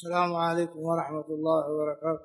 السلام عليكم ورحمة الله وبركاته.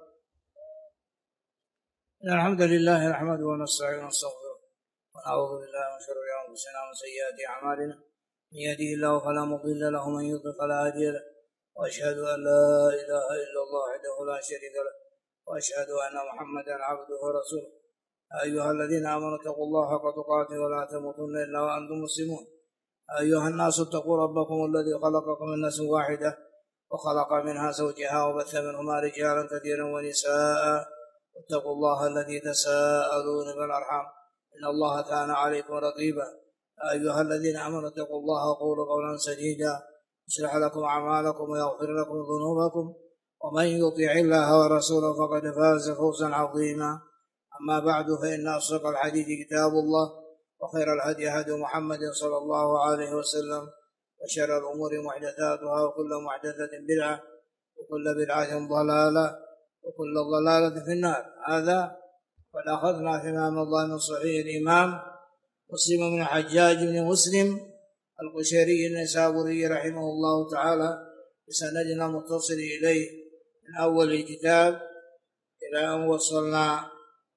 إن الحمد لله نحمده ونستعينه ونستغفره ونعوذ بالله من شرور أنفسنا وسيئات أعمالنا، من يهده الله فلا مضل له ومن يضلل فلا هادي له، وأشهد أن لا إله إلا الله وحده لا شريك له، وأشهد أن محمدا عبده ورسوله. أيها الذين آمنوا اتقوا الله حق تقاته ولا تموتن إلا وأنتم مسلمون. أيها الناس اتقوا ربكم الذي خلقكم من نفس واحدة وخلق منها زوجها وبث منهما رجالا كثيرا ونساء، واتقوا الله الذي تساءلون بالأرحام إن الله كان عليكم رقيبا. أيها الذين آمنوا اتقوا الله وقولوا قولا سديدا يصلح لكم أعمالكم ويغفر لكم ذنوبكم، ومن يطع الله ورسوله فقد فاز فوزا عظيما. أما بعد، فإن أصدق الحديث كتاب الله، وخير الهدي هدي محمد صلى الله عليه وسلم، وشر الأمور محدثاتها، وكل محدثة بدعة، وكل بدعة ضلالة، وكل ضلالة في النار. هذا قد أخذنا في إمام الله من صحيح الإمام مسلم بن الحجاج بن مسلم القشيري النيسابوري رحمه الله تعالى بسندنا متصل إليه من أول الكتاب إلى أن وصلنا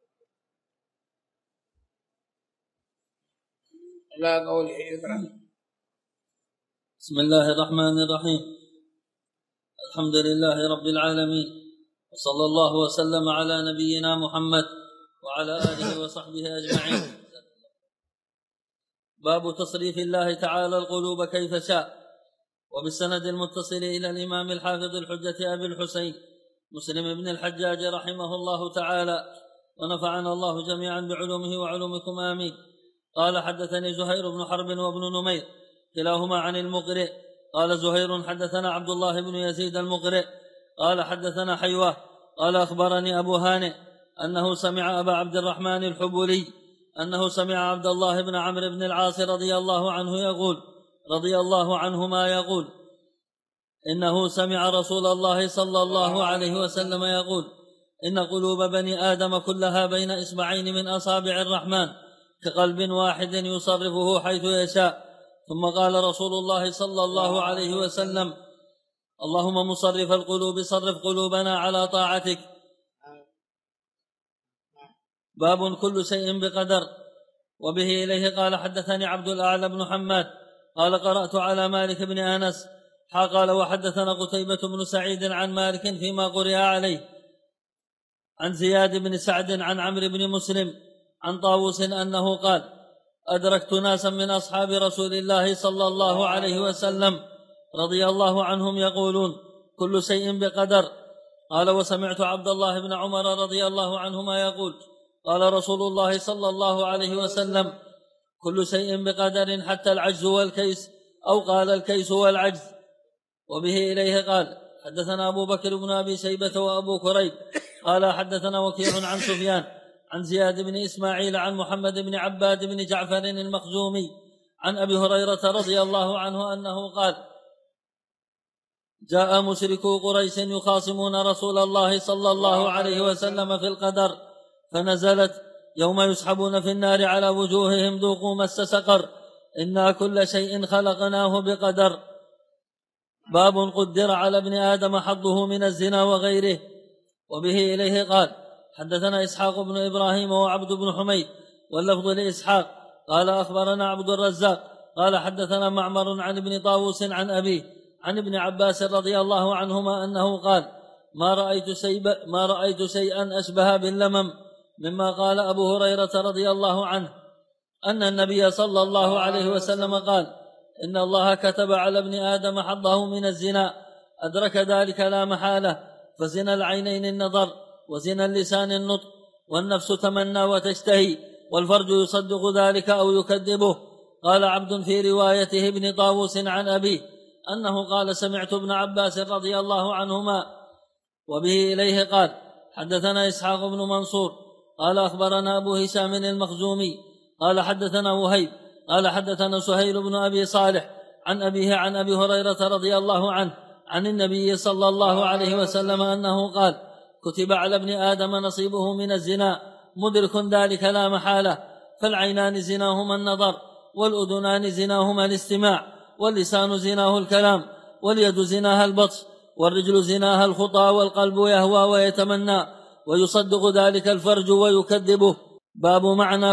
إلى قوله إبراهيم. بسم الله الرحمن الرحيم. الحمد لله رب العالمين، وصلى الله وسلم على نبينا محمد وعلى آله وصحبه أجمعين. باب تصريف الله تعالى القلوب كيف شاء. وبالسند المتصل إلى الإمام الحافظ الحجة أبي الحسين مسلم بن الحجاج رحمه الله تعالى، ونفعنا الله جميعا بعلومه وعلومكم آمين. قال: حدثني زهير بن حرب وابن نمير كلاهما عن المقرئ. قال زهير: حدثنا عبد الله بن يزيد المقرئ قال: حدثنا حيوة قال: أخبرني أبو هانئ أنه سمع أبا عبد الرحمن الحبولي أنه سمع عبد الله بن عمرو بن العاص رضي الله عنهما يقول: إنه سمع رسول الله صلى الله عليه وسلم يقول: إن قلوب بني آدم كلها بين إصبعين من أصابع الرحمن كقلب واحد يصرفه حيث يشاء. ثم قال رسول الله صلى الله عليه وسلم: اللهم مصرف القلوب صرف قلوبنا على طاعتك. باب كل شيء بقدر. وبه إليه قال: حدثني عبد الأعلى بن حماد قال: قرأت على مالك بن أنس قال: وحدثنا قتيبة بن سعيد عن مالك فيما قرئ عليه عن زياد بن سعد عن عمرو بن مسلم عن طاووس أنه قال: أدركت ناسا من أصحاب رسول الله صلى الله عليه وسلم رضي الله عنهم يقولون: كل شيء بقدر. قال: وسمعت عبد الله بن عمر رضي الله عنهما يقول: قال رسول الله صلى الله عليه وسلم: كل شيء بقدر حتى العجز والكيس، أو قال: الكيس والعجز. وبه إليه قال: حدثنا أبو بكر بن أبي شيبة وأبو كريب قال: حدثنا وكيع عن سفيان عن زياد بن إسماعيل عن محمد بن عباد بن جعفر المخزومي عن أبي هريرة رضي الله عنه أنه قال: جاء مشركو قريش يخاصمون رسول الله صلى الله عليه وسلم في القدر، فنزلت: يوم يسحبون في النار على وجوههم ذوقوا مس سقر، إنا كل شيء خلقناه بقدر. باب قدر على ابن آدم حظه من الزنا وغيره. وبه إليه قال: حدثنا إسحاق بن إبراهيم وعبد بن حميد واللفظ لإسحاق قال: أخبرنا عبد الرزاق قال: حدثنا معمر عن ابن طاووس عن أبيه عن ابن عباس رضي الله عنهما أنه قال: ما رأيت شيئا أشبه باللمم مما قال أبو هريرة رضي الله عنه أن النبي صلى الله عليه وسلم قال: إن الله كتب على ابن آدم حظه من الزنا، أدرك ذلك لا محالة، فزنا العينين النظر، وزنا اللسان النطق، والنفس تمنى وتشتهي، والفرج يصدق ذلك أو يكذبه. قال عبد في روايته ابن طاووس عن أبيه أنه قال: سمعت ابن عباس رضي الله عنهما. وبه إليه قال: حدثنا إسحاق بن منصور قال: أخبرنا أبو هشام المخزومي قال: حدثنا وهيب قال: حدثنا سهيل بن أبي صالح عن أبيه عن أبي هريرة رضي الله عنه عن النبي صلى الله عليه وسلم أنه قال: كتب على ابن آدم نصيبه من الزنا، مدرك ذلك لا محالة، فالعينان زناهما النظر، والأذنان زناهما الاستماع، واللسان زناه الكلام، واليد زناها البطش، والرجل زناها الخطى والقلب يهوى ويتمنى ويصدق ذلك الفرج ويكذبه. باب معنى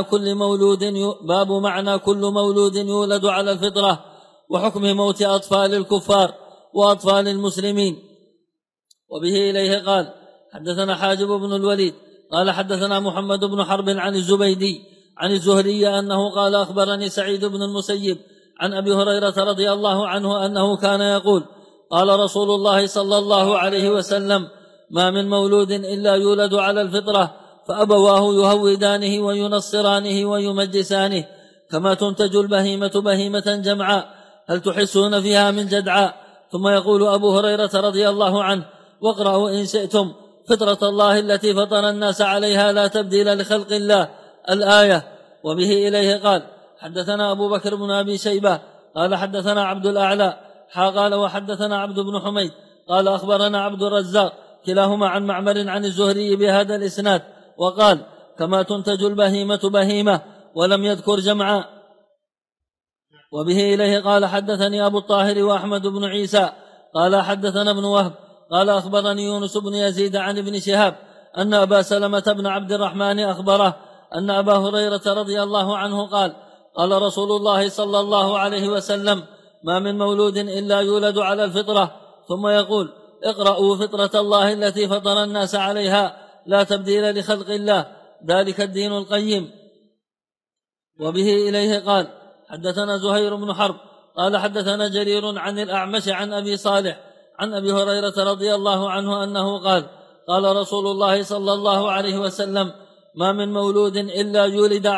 كل مولود يولد على الفطرة وحكم موت أطفال الكفار وأطفال المسلمين. وبه إليه قال حدثنا حاجب بن الوليد قال حدثنا محمد بن حرب عن الزبيدي عن الزهري أنه قال أخبرني سعيد بن المسيب عن أبي هريرة رضي الله عنه أنه كان يقول قال رسول الله صلى الله عليه وسلم ما من مولود إلا يولد على الفطرة فأبواه يهودانه وينصرانه ويمجسانه كما تنتج البهيمة بهيمة جمعاء هل تحسون فيها من جدعاء. ثم يقول أبو هريرة رضي الله عنه واقرأوا إن شئتم فطرة الله التي فطر الناس عليها لا تبديل لخلق الله الآية. وبه إليه قال حدثنا أبو بكر بن أبي شيبة قال حدثنا عبد الأعلى قال وحدثنا عبد بن حميد قال أخبرنا عبد الرزاق كلاهما عن معمر عن الزهري بهذا الإسناد وقال كما تنتج البهيمة بهيمة ولم يذكر جمعاء. وبه إليه قال حدثني أبو الطاهر وأحمد بن عيسى قال حدثنا ابن وهب قال أخبرني يونس بن يزيد عن ابن شهاب أن أبا سلمة بن عبد الرحمن أخبره أن أبا هريرة رضي الله عنه قال قال رسول الله صلى الله عليه وسلم ما من مولود إلا يولد على الفطرة ثم يقول اقرأوا فطرة الله التي فطر الناس عليها لا تبديل لخلق الله ذلك الدين القيم. وبه إليه قال حدثنا زهير بن حرب قال حدثنا جرير عن الأعمش عن أبي صالح عن أبي هريرة رضي الله عنه أنه قال قال رسول الله صلى الله عليه وسلم ما من مولود إلا يولد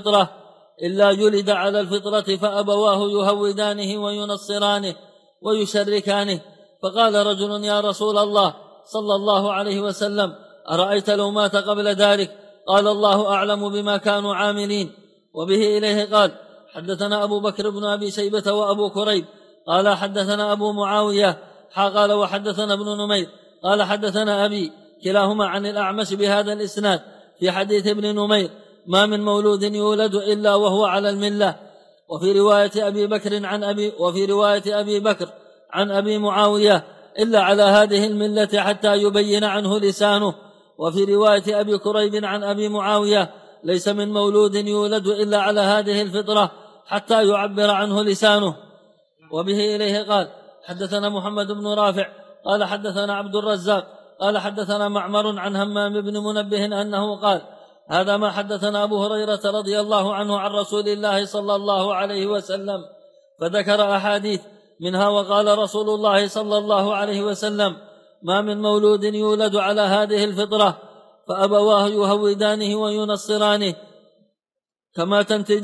على الفطرة فأبواه يهودانه وينصرانه ويشركانه. فقال رجل يا رسول الله صلى الله عليه وسلم أرأيت لو مات قبل ذلك؟ قال الله أعلم بما كانوا عاملين. وبه إليه قال حدثنا أبو بكر بن أبي شيبة وأبو كريب قال حدثنا أبو معاوية قال وحدثنا ابن نمير قال حدثنا أبي كلاهما عن الأعمش بهذا الإسناد في حديث ابن نمير ما من مولود يولد إلا وهو على الملة. وفي رواية أبي بكر عن أبي معاوية إلا على هذه الملة حتى يبين عنه لسانه. وفي رواية أبي كريب عن أبي معاوية ليس من مولود يولد إلا على هذه الفطرة حتى يعبر عنه لسانه. وبه إليه قال حدثنا محمد بن رافع قال حدثنا عبد الرزاق قال حدثنا معمر عن همام بن منبه أنه قال هذا ما حدثنا أبو هريرة رضي الله عنه عن رسول الله صلى الله عليه وسلم فذكر أحاديث منها وقال رسول الله صلى الله عليه وسلم ما من مولود يولد على هذه الفطرة فأبواه يهودانه وينصرانه كما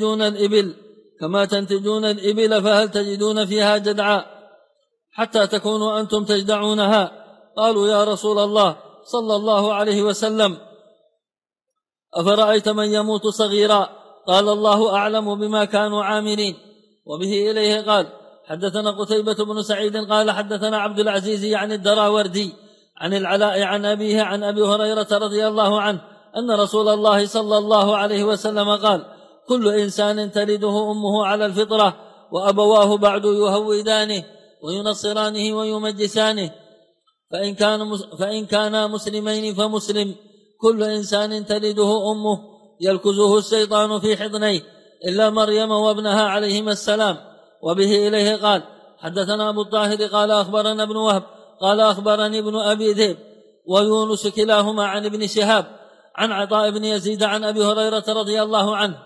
تنتجون الإبل فهل تجدون فيها جدعاء حتى تكونوا أنتم تجدعونها؟ قالوا يا رسول الله صلى الله عليه وسلم أفرأيت من يموت صغيرا؟ قال الله أعلم بما كانوا عاملين. وبه إليه قال حدثنا قتيبة بن سعيد قال حدثنا عبد العزيز عن الدراوردي عن العلاء عن أبيه عن أبي هريرة رضي الله عنه أن رسول الله صلى الله عليه وسلم قال كل إنسان تلده أمه على الفطرة وأبواه بعد يهودانه وينصرانه ويمجسانه فإن كانا مسلمين فمسلم. كل إنسان تلده أمه يلكزه الشيطان في حضنيه إلا مريم وابنها عليهما السلام. وبه إليه قال حدثنا أبو الطاهر قال أخبرنا ابن وهب قال أخبرني ابن أبي ذئب ويونس كلاهما عن ابن شهاب عن عطاء بن يزيد عن أبي هريرة رضي الله عنه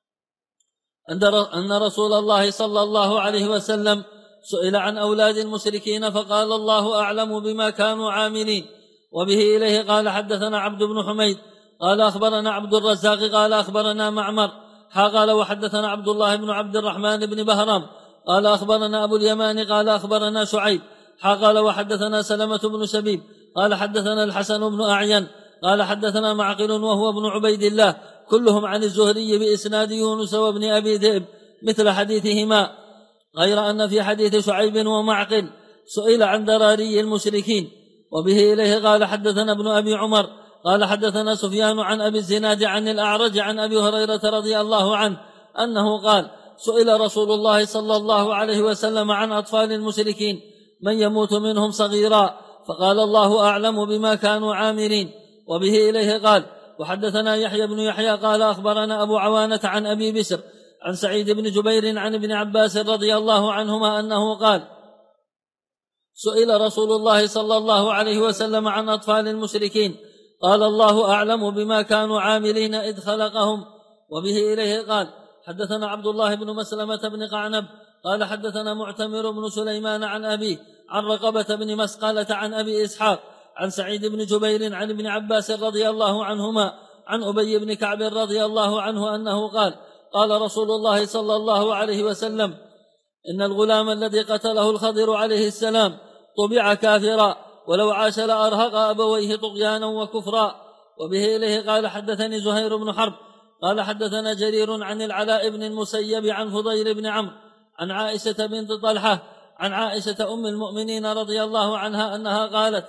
أن رسول الله صلى الله عليه وسلم سئل عن أولاد المشركين فقال الله أعلم بما كانوا عاملين. وبه إليه قال حدثنا عبد بن حميد قال أخبرنا عبد الرزاق قال أخبرنا معمر قال وحدثنا عبد الله بن عبد الرحمن بن بهرام قال أخبرنا أبو اليمان قال أخبرنا شعيب قال وحدثنا سلمة بن شبيب قال حدثنا الحسن بن أعين قال حدثنا معقل وهو ابن عبيد الله كلهم عن الزهري بإسناد يونس وابن أبي ذئب مثل حديثهما غير أن في حديث شعيب ومعقل سئل عن ذراري المشركين. وبه إليه قال حدثنا ابن أبي عمر قال حدثنا سفيان عن أبي الزناد عن الأعرج عن أبي هريرة رضي الله عنه أنه قال سئل رسول الله صلى الله عليه وسلم عن أطفال المشركين من يموت منهم صغيرا فقال الله أعلم بما كانوا عاملين. وبه إليه قال وحدثنا يحيى بن يحيى قال أخبرنا أبو عوانة عن أبي بشر عن سعيد بن جبير عن ابن عباس رضي الله عنهما أنه قال سئل رسول الله صلى الله عليه وسلم عن أطفال المشركين قال الله أعلم بما كانوا عاملين إذ خلقهم. وبه إليه قال حدثنا عبد الله بن مسلمة بن قعنب قال حدثنا معتمر بن سليمان عن أبيه عن رقبة بن مسقلة عن أبي إسحاق عن سعيد بن جبير عن ابن عباس رضي الله عنهما عن أبي بن كعب رضي الله عنه أنه قال قال رسول الله صلى الله عليه وسلم إن الغلام الذي قتله الخضر عليه السلام طبع كافرا ولو عاش لأرهق أبويه طغيانا وكفرا. وبه إليه قال حدثني زهير بن حرب قال حدثنا جرير عن العلاء بن المسيب عن فضيل بن عمرو عن عائشة بنت طلحة عن عائشة أم المؤمنين رضي الله عنها أنها قالت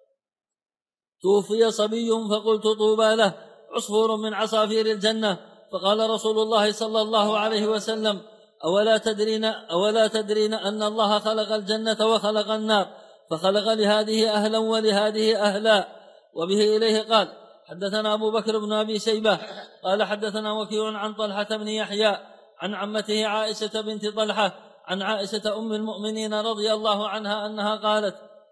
توفي صبي فقلت طوبى له عصفور من عصافير الجنة. فقال رسول الله صلى الله عليه وسلم أولا تدرين أن الله خلق الجنة وخلق النار فخلق لهذه أهلا ولهذه أهلا. وبه إليه قال حدثنا أبو بكر بن أبي شيبة قال حدثنا وكيع عن طلحة بن يحيى عن عمته عائشة بنت طلحة عن عائشة أم المؤمنين رضي الله عنها أنها قالت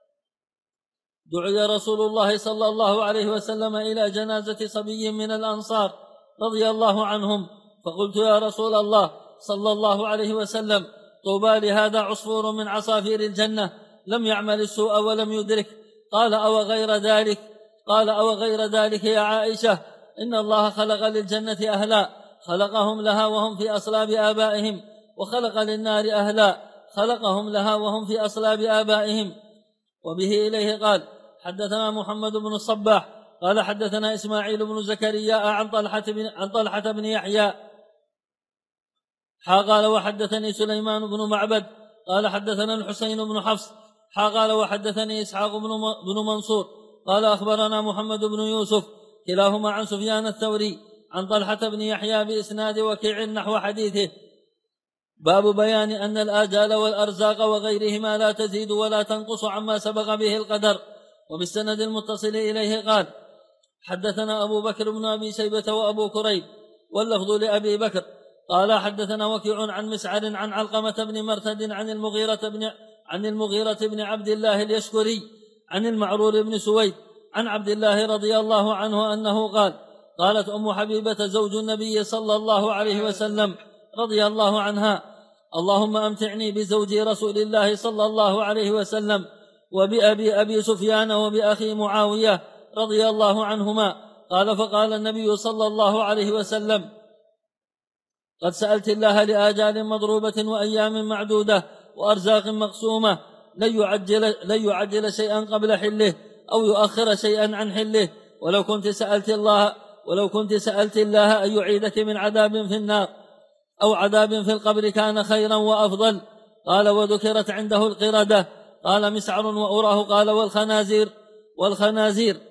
دعي رسول الله صلى الله عليه وسلم إلى جنازة صبي من الأنصار رضي الله عنهم فقلت يا رسول الله صلى الله عليه وسلم طوبى لهذا عصفور من عصافير الجنة لم يعمل السوء ولم يدرك. قال أو غير ذلك يا عائشة إن الله خلق للجنة أهلا خلقهم لها وهم في أصلاب آبائهم وخلق للنار أهلا خلقهم لها وهم في أصلاب آبائهم. وبه إليه قال حدثنا محمد بن الصباح قال حدثنا إسماعيل بن زكريا عن طلحة بن يحيى قال وحدثني سليمان بن معبد قال حدثنا الحسين بن حفص قال وحدثني إسحاق بن منصور قال أخبرنا محمد بن يوسف كلاهما عن سفيان الثوري عن طلحة بن يحيى بإسناد وكيع نحو حديثه. باب بيان أن الآجال والأرزاق وغيرهما لا تزيد ولا تنقص عما سبق به القدر. وبالسند المتصل إليه قال حدثنا أبو بكر بن أبي شيبة وأبو كريب واللفظ لأبي بكر قال حدثنا وكيع عن مسعر عن علقمة بن مرثد عن المغيرة بن عبد الله اليشكري عن المعرور بن سويد عن عبد الله رضي الله عنه أنه قال قالت أم حبيبة زوج النبي صلى الله عليه وسلم رضي الله عنها اللهم أمتعني بزوج رسول الله صلى الله عليه وسلم وبأبي سفيان وبأخي معاوية رضي الله عنهما. قال فقال النبي صلى الله عليه وسلم قد سألت الله لآجال مضروبة وأيام معدودة وأرزاق مقسومة لن يعجل شيئا قبل حله أو يؤخر شيئا عن حله ولو كنت سألت الله أن يعيدك من عذاب في النار أو عذاب في القبر كان خيرا وأفضل. قال وذكرت عنده القردة قال مسعر وأراه قال والخنازير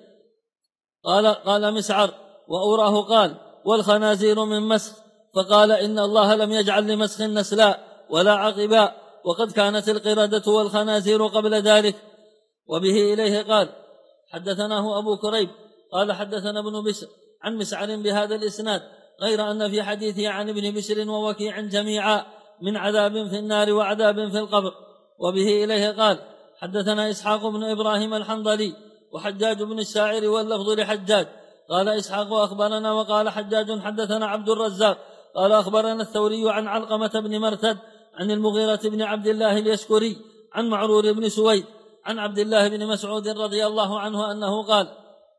قال مسعر وأراه قال والخنازير من مسخ فقال إن الله لم يجعل لمسخ نسلا ولا عقبا وقد كانت القردة والخنازير قبل ذلك. وبه إليه قال حدثناه أبو كريب قال حدثنا ابن بشر عن مسعر بهذا الإسناد غير أن في حديثه عن ابن بشر ووكيع جميعا من عذاب في النار وعذاب في القبر. وبه إليه قال حدثنا إسحاق بن إبراهيم الحنظلي وحجاج بن الشاعر واللفظ لحجاج قال إسحاق أخبرنا وقال حجاج حدثنا عبد الرزاق قال أخبرنا الثوري عن علقمة بن مرثد عن المغيرة بن عبد الله اليشكري عن معرور بن سويد عن عبد الله بن مسعود رضي الله عنه أنه قال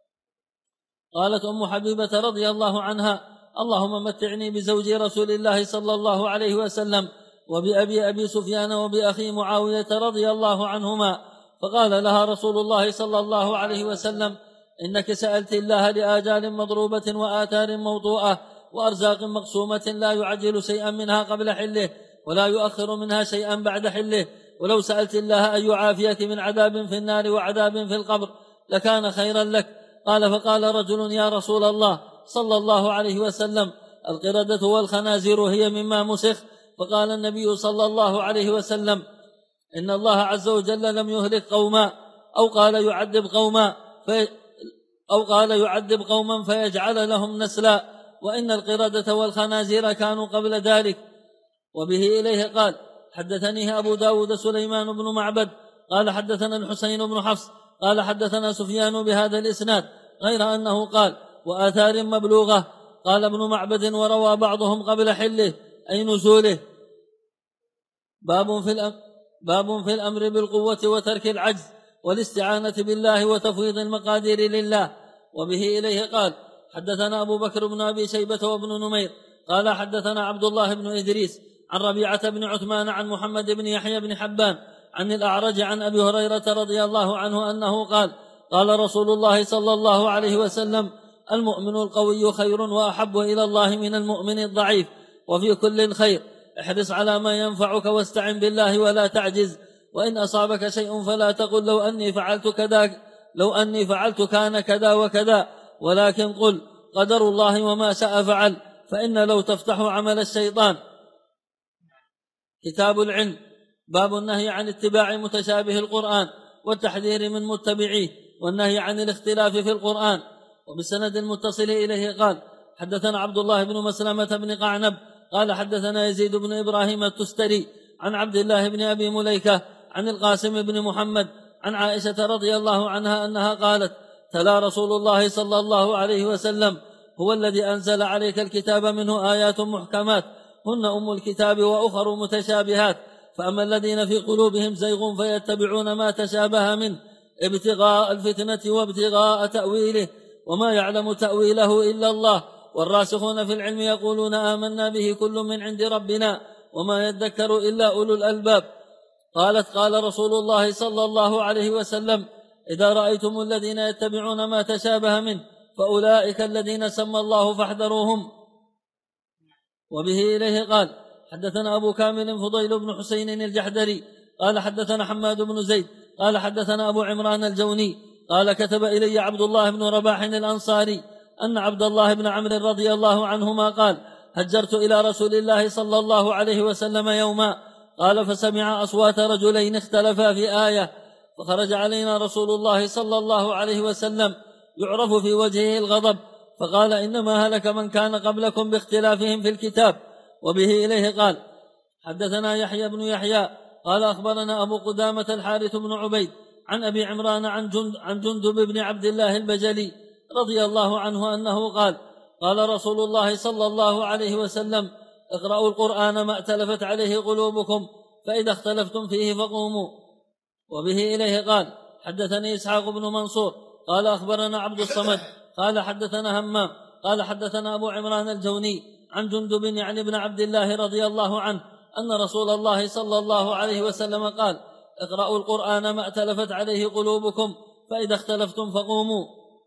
قالت أم حبيبة رضي الله عنها اللهم متعني بزوج رسول الله صلى الله عليه وسلم وبأبي سفيان وبأخي معاوية رضي الله عنهما. فقال لها رسول الله صلى الله عليه وسلم إنك سألت الله لآجال مضروبة وآثار موضوعة وأرزاق مقسومة لا يعجل شيئا منها قبل حله ولا يؤخر منها شيئا بعد حله ولو سألت الله أن يعافيك من عذاب في النار وعذاب في القبر لكان خيرا لك. قال فقال رجل يا رسول الله صلى الله عليه وسلم القردة والخنازير هي مما مسخ. فقال النبي صلى الله عليه وسلم إن الله عز وجل لم يهلك قوما أو قال يعذب قوما فيجعل لهم نسلا، وإن القردة والخنازير كانوا قبل ذلك. وبه إليه قال حدثنيه أبو داود سليمان بن معبد قال حدثنا الحسين بن حفص قال حدثنا سفيان بهذا الإسناد، غير أنه قال وآثار مبلوغة. قال ابن معبد وروى بعضهم قبل حله أي نزوله. باب في الأمر بالقوة وترك العجز والاستعانة بالله وتفويض المقادير لله. وبه إليه قال حدثنا أبو بكر بن أبي شيبة وابن نمير قال حدثنا عبد الله بن إدريس عن ربيعة بن عثمان عن محمد بن يحيى بن حبان عن الأعرج عن أبي هريرة رضي الله عنه أنه قال قال رسول الله صلى الله عليه وسلم المؤمن القوي خير وأحب إلى الله من المؤمن الضعيف، وفي كل خير، احرص على ما ينفعك واستعن بالله ولا تعجز، وإن أصابك شيء فلا تقل لو أني فعلت كان كذا وكذا، ولكن قل قدر الله وما شاء فعل، فإن لو تفتح عمل الشيطان. كتاب العلم. باب النهي عن اتباع متشابه القرآن والتحذير من متبعيه والنهي عن الاختلاف في القرآن. وبالسند المتصل إليه قال حدثنا عبد الله بن مسلمة بن قعنب قال حدثنا يزيد بن إبراهيم التستري عن عبد الله بن أبي مليكة عن القاسم بن محمد عن عائشة رضي الله عنها أنها قالت تلا رسول الله صلى الله عليه وسلم هو الذي أنزل عليك الكتاب منه آيات محكمات هن أم الكتاب وأخر متشابهات، فأما الذين في قلوبهم زيغ فيتبعون ما تشابه منه ابتغاء الفتنة وابتغاء تأويله وما يعلم تأويله إلا الله، والراسخون في العلم يقولون آمنا به كل من عند ربنا وما يذكر إلا أولو الألباب. قالت قال رسول الله صلى الله عليه وسلم إذا رأيتم الذين يتبعون ما تشابه منه فأولئك الذين سمى الله فاحذروهم. وبه إليه قال حدثنا أبو كامل فضيل بن حسين الجحدري قال حدثنا حماد بن زيد قال حدثنا أبو عمران الجوني قال كتب إلي عبد الله بن رباح الأنصاري أن عبد الله بن عمرو رضي الله عنهما قال هجرت إلى رسول الله صلى الله عليه وسلم يوما، قال فسمع أصوات رجلين اختلفا في آية، فخرج علينا رسول الله صلى الله عليه وسلم يعرف في وجهه الغضب، فقال إنما هلك من كان قبلكم باختلافهم في الكتاب. وبه إليه قال حدثنا يحيى بن يحيى قال أخبرنا أبو قدامة الحارث بن عبيد عن أبي عمران عن جندب بن عبد الله البجلي رضي الله عنه أنه قال قال رسول الله صلى الله عليه وسلم اقرأوا القرآن ما ائتلفت عليه قلوبكم، فإذا اختلفتم فيه فقوموا. وبه إليه قال حدثني إسحاق بن منصور قال أخبرنا عبد الصمد قال حدثنا همام قال حدثنا أبو عمران الجوني عن جندب يعني بن عبد الله رضي الله عنه أن رسول الله صلى الله عليه وسلم قال اقرأوا القرآن ما ائتلفت عليه قلوبكم، فإذا اختلفتم فقوموا.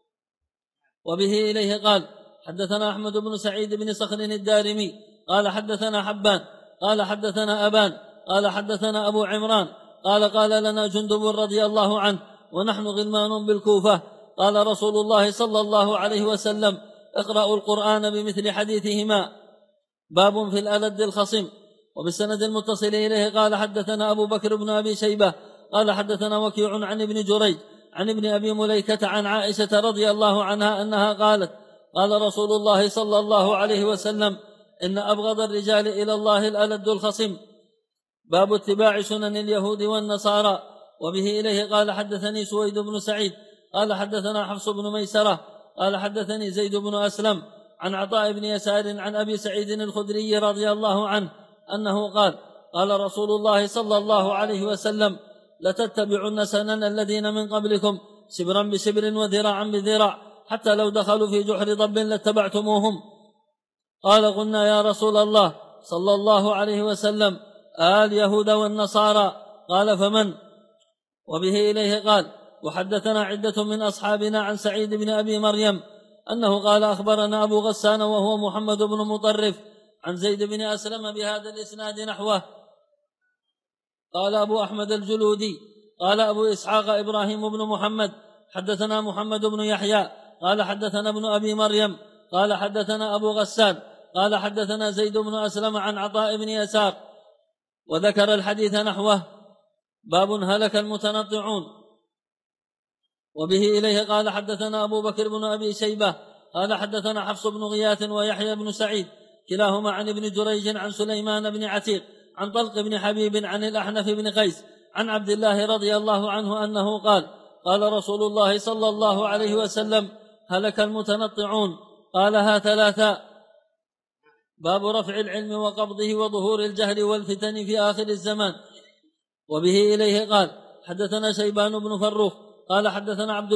وبه إليه قال حدثنا أحمد بن سعيد بن صخر الدارمي قال حدثنا حبان قال حدثنا أبان قال حدثنا أبو عمران قال لنا جندب رضي الله عنه ونحن غلمان بالكوفة قال رسول الله صلى الله عليه وسلم اقرأوا القرآن بمثل حديثهما. باب في الألد الخصم. وبالسند المتصل إليه قال حدثنا أبو بكر بن أبي شيبة قال حدثنا وكيع عن ابن جريج عن ابن أبي مليكة عن عائشة رضي الله عنها أنها قالت قال رسول الله صلى الله عليه وسلم إن أبغض الرجال إلى الله الألد الخصم. باب اتباع سنن اليهود والنصارى. وبه إليه قال حدثني سويد بن سعيد قال حدثنا حفص بن ميسرة قال حدثني زيد بن أسلم عن عطاء بن يسار عن أبي سعيد الخدري رضي الله عنه أنه قال رسول الله صلى الله عليه وسلم لتتبعن سنن الذين من قبلكم شبرا بشبر وذراعا بذراع حتى لو دخلوا في جحر ضب لاتبعتموهم. قال قلنا يا رسول الله صلى الله عليه وسلم اليهود والنصارى؟ قال فمن؟ وبه إليه قال وحدثنا عدة من أصحابنا عن سعيد بن أبي مريم أنه قال أخبرنا أبو غسان وهو محمد بن مطرف عن زيد بن أسلم بهذا الإسناد نحوه. قال أبو أحمد الجلودي قال أبو إسحاق إبراهيم بن محمد حدثنا محمد بن يحيى قال حدثنا ابن أبي مريم قال حدثنا أبو غسان قال حدثنا زيد بن أسلم عن عطاء بن يسار وذكر الحديث نحوه. باب هلك المتنطعون. وبه إليه قال حدثنا أبو بكر بن أبي شيبة قال حدثنا حفص بن غياث ويحيى بن سعيد كلاهما عن ابن جريج عن سليمان بن عتيق عن طلق بن حبيب عن الأحنف بن قيس عن عبد الله رضي الله عنه أنه قال قال رسول الله صلى الله عليه وسلم هلك المتنطعون قالها ثلاثا. باب رفع العلم وقبضه وظهور الجهل والفتن في آخر الزمان. وبه إليه قال حدثنا شيبان بن فروخ قال حدثنا عبد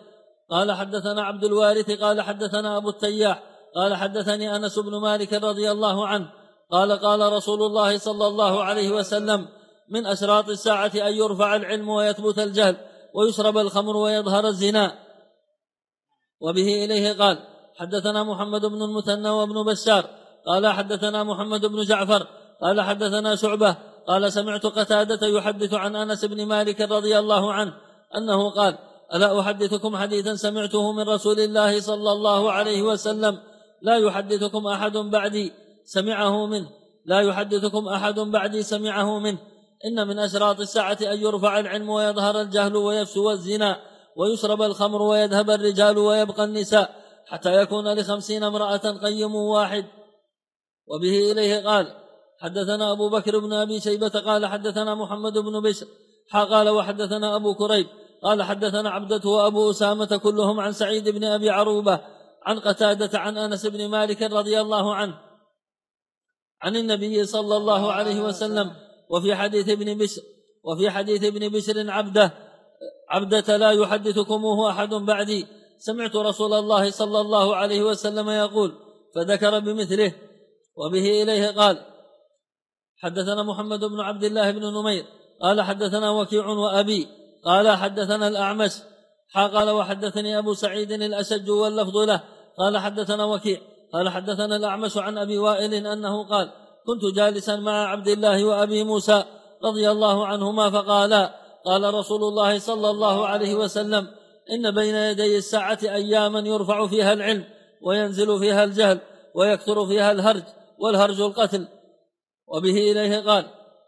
الوارث قال حدثنا أبو التياح قال حدثني أنس بن مالك رضي الله عنه قال قال رسول الله صلى الله عليه وسلم من أشراط الساعة أن يرفع العلم ويثبت الجهل ويشرب الخمر ويظهر الزنا. وبه إليه قال حدثنا محمد بن المثنى وابن بشار قال حدثنا محمد بن جعفر قال حدثنا شعبة قال سمعت قتادة يحدث عن أنس بن مالك رضي الله عنه أنه قال ألا أحدثكم حديثا سمعته من رسول الله صلى الله عليه وسلم لا يحدثكم أحد بعدي سمعه منه إن من أشراط الساعة أن يرفع العلم ويظهر الجهل ويفسو الزنا ويشرب الخمر ويذهب الرجال ويبقى النساء حتى يكون ل50 امرأة قيم واحد. وبه إليه قال حدثنا أبو بكر بن أبي شيبة قال حدثنا محمد بن بشر قال وحدثنا أبو كريب قال حدثنا عبدة وأبو أسامة كلهم عن سعيد بن أبي عروبة عن قتادة عن أنس بن مالك رضي الله عنه عن النبي صلى الله عليه وسلم. وفي حديث ابن بشر عبدة لا يحدثكموه أحد بعدي سمعت رسول الله صلى الله عليه وسلم يقول فذكر بمثله. وبه إليه قال حدثنا محمد بن عبد الله بن نمير قال حدثنا وكيع وأبي قال حدثنا الأعمش قال وحدثني أبو سعيد الأشج واللفظ له قال حدثنا وكيع قال حدثنا الأعمش عن أبي وائل أنه قال كنت جالسا مع عبد الله وأبي موسى رضي الله عنهما فقالا قال رسول الله صلى الله عليه وسلم إن بين يدي الساعة أياما يرفع فيها العلم وينزل فيها الجهل ويكثر فيها الهرج والهرج القتل. وبه إليه قال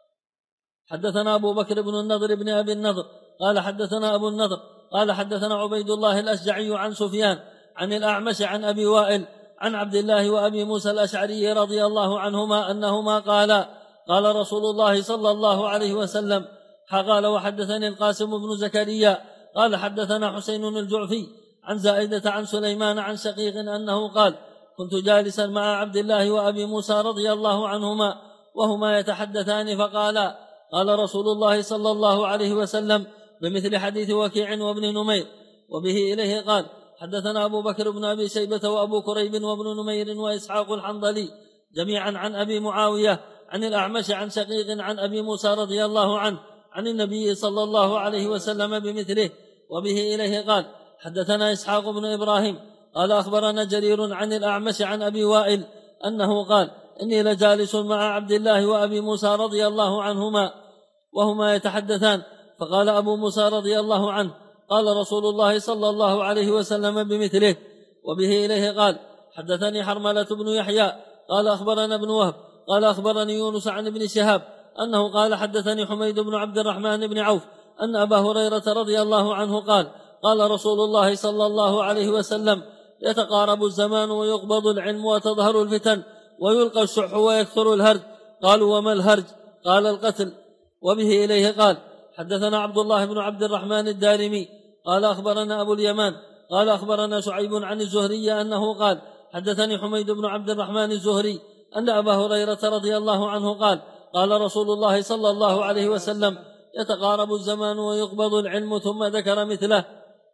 حدثنا أبو بكر بن النضر بن أبي النضر قال حدثنا أبو النضر قال حدثنا عبيد الله الأشجعي عن سفيان عن الأعمش عن أبي وائل عن عبد الله وأبي موسى الأشعري رضي الله عنهما أنهما قالا قال رسول الله صلى الله عليه وسلم قال وحدثني القاسم بن زكريا قال حدثنا حسين الجعفي عن زائدة عن سليمان عن شقيق أنه قال كنت جالسا مع عبد الله وأبي موسى رضي الله عنهما وهما يتحدثان فقالا قال رسول الله صلى الله عليه وسلم بمثل حديث وكيع وابن نمير. وبه إليه قال حدثنا أبو بكر بن أبي شيبة وأبو كريب وابن نمير وإسحاق الحنظلي جميعا عن أبي معاوية عن الأعمش عن شقيق عن أبي موسى رضي الله عنه عن النبي صلى الله عليه وسلم بمثله. وبه إليه قال حدثنا إسحاق بن إبراهيم قال أخبرنا جرير عن الأعمش عن أبي وائل أنه قال إني لجالس مع عبد الله وأبي موسى رضي الله عنهما وهما يتحدثان فقال أبو موسى رضي الله عنه قال رسول الله صلى الله عليه وسلم بمثله. وبه إليه قال حدثني حرملة بن يحيى قال أخبرنا ابن وهب قال أخبرني يونس عن ابن شهاب أنه قال حدثني حميد بن عبد الرحمن بن عوف أن أبا هريرة رضي الله عنه قال قال رسول الله صلى الله عليه وسلم يتقارب الزمان ويقبض العلم وتظهر الفتن ويلقى الشح ويكثر الهرج. قالوا وما الهرج؟ قال القتل. وبه إليه قال حدثنا عبد الله بن عبد الرحمن الدارمي قال أخبرنا أبو اليمان قال أخبرنا شعيب عن الزهري أنه قال حدثني حميد بن عبد الرحمن الزهري أن أبا هريرة رضي الله عنه قال قال رسول الله صلى الله عليه وسلم يتقارب الزمان ويقبض العلم ثم ذكر مثله.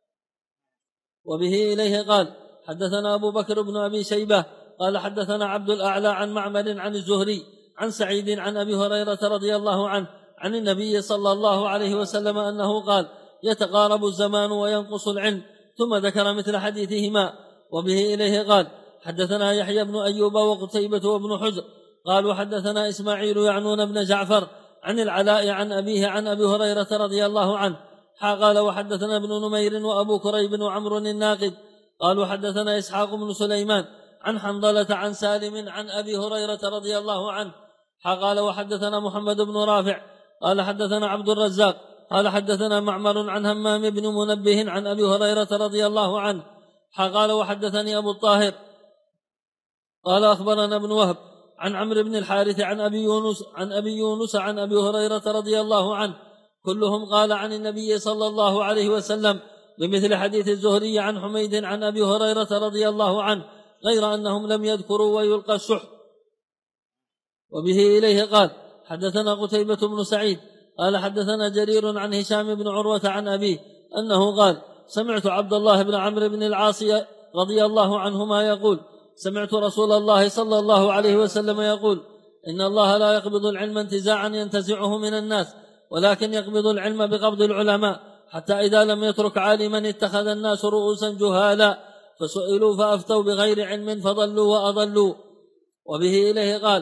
وبه إليه قال حدثنا أبو بكر بن أبي شيبة قال حدثنا عبد الأعلى عن معمر عن الزهري عن سعيد عن أبي هريرة رضي الله عنه عن النبي صلى الله عليه وسلم أنه قال يتقارب الزمان وينقص العلم ثم ذكر مثل حديثهما. وبه إليه قال حدثنا يحيى بن أيوب وقتيبة وابن حجر قالوا حدثنا إسماعيل يعنون بن جعفر عن العلاء عن أبيه عن أبي هريرة رضي الله عنه قال وحدثنا ابن نمير وأبو كريب وعمر الناقد قالوا حدثنا إسحاق بن سليمان عن حنظلة عن سالم عن أبي هريرة رضي الله عنه قال وحدثنا محمد بن رافع قال حدثنا عبد الرزاق قال حدثنا معمر عن همام بن منبه عن أبي هريرة رضي الله عنه قال وحدثني أبو الطاهر قال أخبرنا ابن وهب عن عمرو بن الحارث عن أبي يونس عن أبي هريرة رضي الله عنه كلهم قال عن النبي صلى الله عليه وسلم بمثل حديث الزهري عن حميد عن أبي هريرة رضي الله عنه غير أنهم لم يذكروا ويلقى الشح. وبه إليه قال حدثنا قتيبة بن سعيد قال حدثنا جرير عن هشام بن عروة عن أبيه أنه قال سمعت عبد الله بن عمرو بن العاص رضي الله عنهما يقول سمعت رسول الله صلى الله عليه وسلم يقول إن الله لا يقبض العلم انتزاعا ينتزعه من الناس ولكن يقبض العلم بقبض العلماء حتى إذا لم يترك عالما اتخذ الناس رؤوسا جهالا فسئلوا فأفتوا بغير علم فضلوا وأضلوا. وبه إليه قال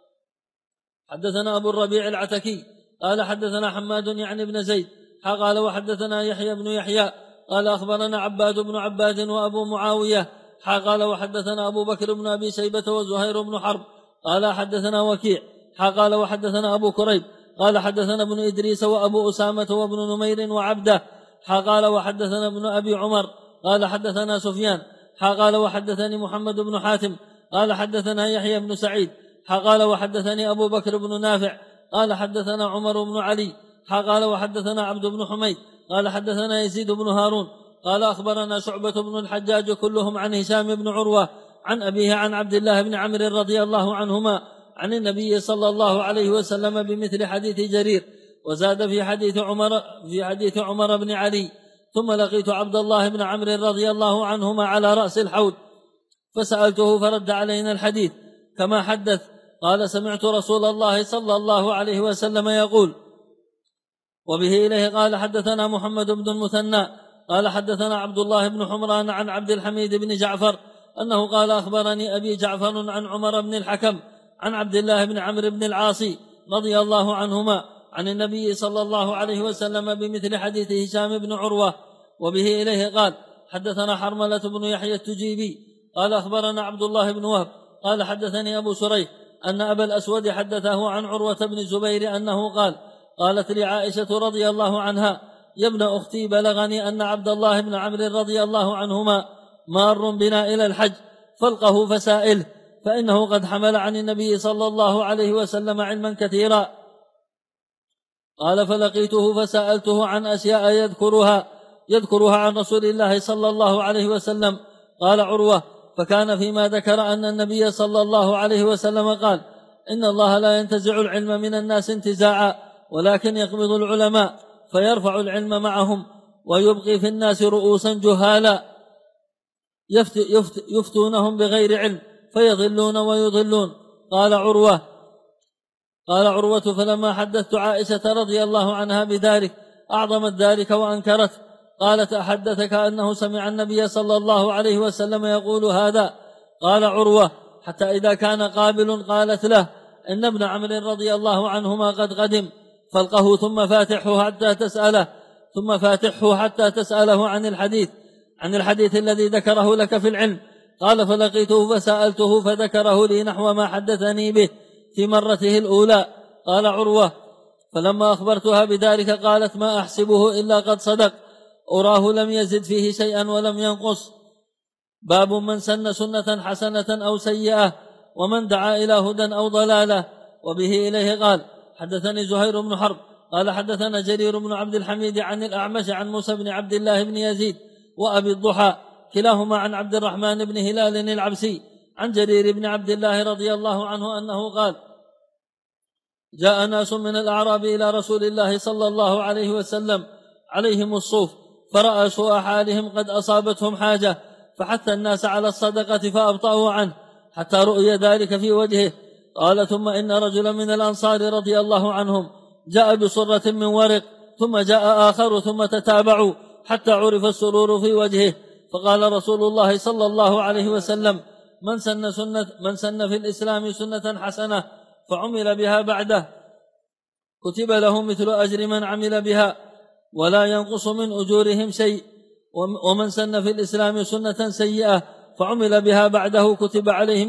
حدثنا أبو الربيع العتكي قال حدثنا حماد يعني بن زيد قال وحدثنا يحيى بن يحيى قال أخبرنا عباد بن عباد وأبو معاوية قال وحدثنا أبو بكر بن أبي شيبة وزهير بن حرب قال حدثنا وكيع قال وحدثنا أبو كريب قال حدثنا ابن إدريس وأبو أسامة وابن نمير وعبده قال وحدثنا ابن أبي عمر قال حدثنا سفيان قال وحدثني محمد بن حاتم قال حدثنا يحيى بن سعيد قال وحدثني أبو بكر بن نافع قال حدثنا عمر بن علي قال وحدثنا عبد بن حميد قال حدثنا يزيد بن هارون قال أخبرنا شعبة بن الحجاج كلهم عن هشام بن عروة عن أبيه عن عبد الله بن عمرو رضي الله عنهما عن النبي صلى الله عليه وسلم بمثل حديث جرير وزاد في حديث عمر بن علي ثم لقيت عبد الله بن عمرو رضي الله عنهما على رأس الحوض فسألته فرد علينا الحديث كما حدث قال سمعت رسول الله صلى الله عليه وسلم يقول. وبه إليه قال حدثنا محمد بن المثنى قال حدثنا عبد الله بن حمران عن عبد الحميد بن جعفر أنه قال أخبرني أبي جعفر عن عمر بن الحكم عن عبد الله بن عمرو بن العاص رضي الله عنهما عن النبي صلى الله عليه وسلم بمثل حديث هشام بن عروة. وبه إليه قال حدثنا حرملة بن يحيى التجيبي قال أخبرنا عبد الله بن وهب قال حدثني أبو سريح أن أبا الأسود حدثه عن عروة بن الزبير أنه قال قالت لي عائشة رضي الله عنها يا ابن أختي بلغني أن عبد الله بن عمرو رضي الله عنهما مار بنا إلى الحج فالقه فسائله فإنه قد حمل عن النبي صلى الله عليه وسلم علما كثيرا. قال فلقيته فسألته عن أشياء يذكرها عن رسول الله صلى الله عليه وسلم. قال عروة فكان فيما ذكر أن النبي صلى الله عليه وسلم قال إن الله لا ينتزع العلم من الناس انتزاعا ولكن يقبض العلماء فيرفع العلم معهم ويبقي في الناس رؤوسا جهالا يفتونهم بغير علم فيضلون ويضلون. قال عروة فلما حدثت عائشة رضي الله عنها بذلك أعظمت ذلك وأنكرت. قالت أحدثك أنه سمع النبي صلى الله عليه وسلم يقول هذا؟ قال عروة حتى إذا كان قابل قالت له إن ابن عمرو رضي الله عنهما قد قدم فالقه ثم فاتحه حتى تسأله عن الحديث الذي ذكره لك في العلم. قال فلقيته فسألته فذكره لي نحو ما حدثني به في مرته الأولى. قال عروة فلما أخبرتها بذلك قالت ما أحسبه إلا قد صدق أراه لم يزد فيه شيئا ولم ينقص. باب من سن سنة حسنة أو سيئة ومن دعا إلى هدى أو ضلالة. وبه إليه قال حدثني زهير بن حرب قال حدثنا جرير بن عبد الحميد عن الأعمش عن موسى بن عبد الله بن يزيد وأبي الضحى كلاهما عن عبد الرحمن بن هلال العبسي عن جرير بن عبد الله رضي الله عنه أنه قال جاء ناس من الأعراب إلى رسول الله صلى الله عليه وسلم عليهم الصوف فرأى سوء حالهم قد أصابتهم حاجة فحث الناس على الصدقة فأبطأوا عنه حتى رؤي ذلك في وجهه. قال ثم إن رجلا من الأنصار رضي الله عنهم جاء بصرة من ورق ثم جاء آخر ثم تتابعوا حتى عرف السرور في وجهه. فقال رسول الله صلى الله عليه وسلم من سن في الإسلام سنة حسنة فعمل بها بعده كتب له مثل أجر من عمل بها ولا ينقص من أجورهم شيء ومن سن في الإسلام سنة سيئة فعمل بها بعده كتب عليه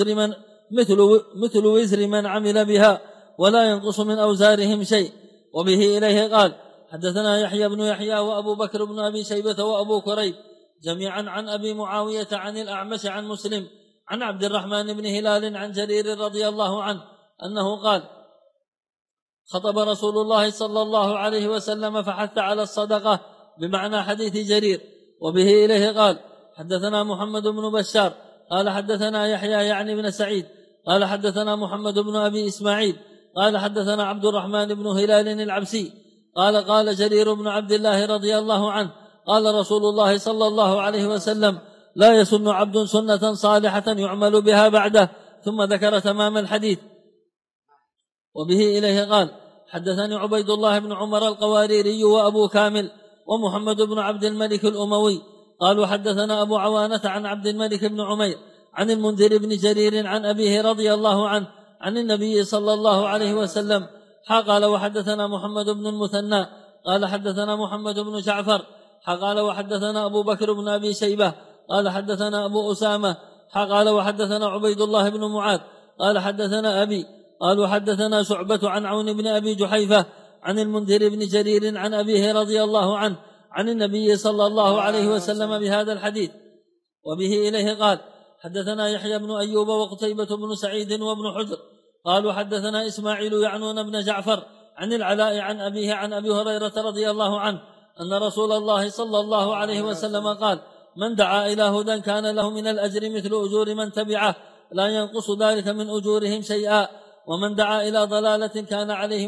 مثل وزر من عمل بها ولا ينقص من أوزارهم شيء. وبه إليه قال حدثنا يحيى بن يحيى وأبو بكر بن أبي شيبة وأبو كريب جميعا عن أبي معاوية عن الأعمش عن مسلم عن عبد الرحمن بن هلال عن جرير رضي الله عنه أنه قال: خطب رسول الله صلى الله عليه وسلم فحث على الصدقة بمعنى حديث جرير. وبه إليه قال: حدثنا محمد بن بشار قال حدثنا يحيى يعني بن سعيد قال حدثنا محمد بن أبي إسماعيل قال حدثنا عبد الرحمن بن هلال العبسي قال جرير بن عبد الله رضي الله عنه قال رسول الله صلى الله عليه وسلم: لا يسن عبد سنة صالحة يعمل بها بعده، ثم ذكر تمام الحديث. وبه إليه قال: حدثني عبيد الله بن عمر القواريري وأبو كامل ومحمد بن عبد الملك الأموي قالوا حدثنا أبو عوانة عن عبد الملك بن عمير عن المنذر بن جرير عن أبيه رضي الله عنه عن النبي صلى الله عليه وسلم قال: وحدثنا محمد بن المثنى قال حدثنا محمد بن جعفر قال: وحدثنا أبو بكر بن أبي شيبة قال حدثنا أبو أسامة قال: وحدثنا عبيد الله بن معاذ قال حدثنا أبي قالوا حدثنا شعبة عن عون بن أبي جحيفة عن المنذر بن جرير عن أبيه رضي الله عنه عن النبي صلى الله عليه وسلم بهذا الحديث. وبه إليه قال: حدثنا يحيى بن أيوب وقتيبة بن سعيد وابن حجر قالوا حدثنا إسماعيل يعنون بن جعفر عن العلاء عن أبيه عن أبي هريرة رضي الله عنه أن رسول الله صلى الله عليه وسلم قال: من دعا إلى هدى كان له من الأجر مثل أجور من تبعه لا ينقص ذلك من أجورهم شيئا، ومن دعا إلى ضلالة كان